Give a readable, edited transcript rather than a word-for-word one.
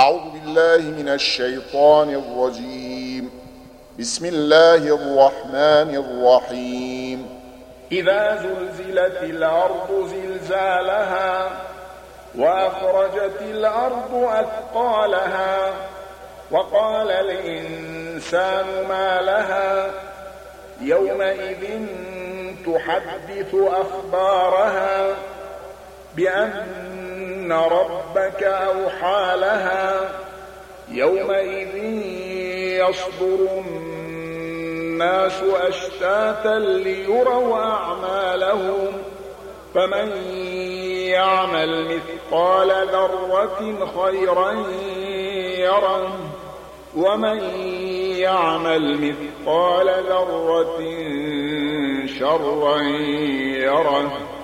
أعوذ بالله من الشيطان الرجيم. بسم الله الرحمن الرحيم. إذا زلزلت الأرض زلزالها وأخرجت الأرض أثقالها وقال الإنسان ما لها يومئذ تحدث أخبارها بأن ربك أوحى لها يومئذ يصدر الناس أشتاتا ليروا أعمالهم فمن يعمل مثقال ذرة خيرا يره ومن يعمل مثقال ذرة شرا يره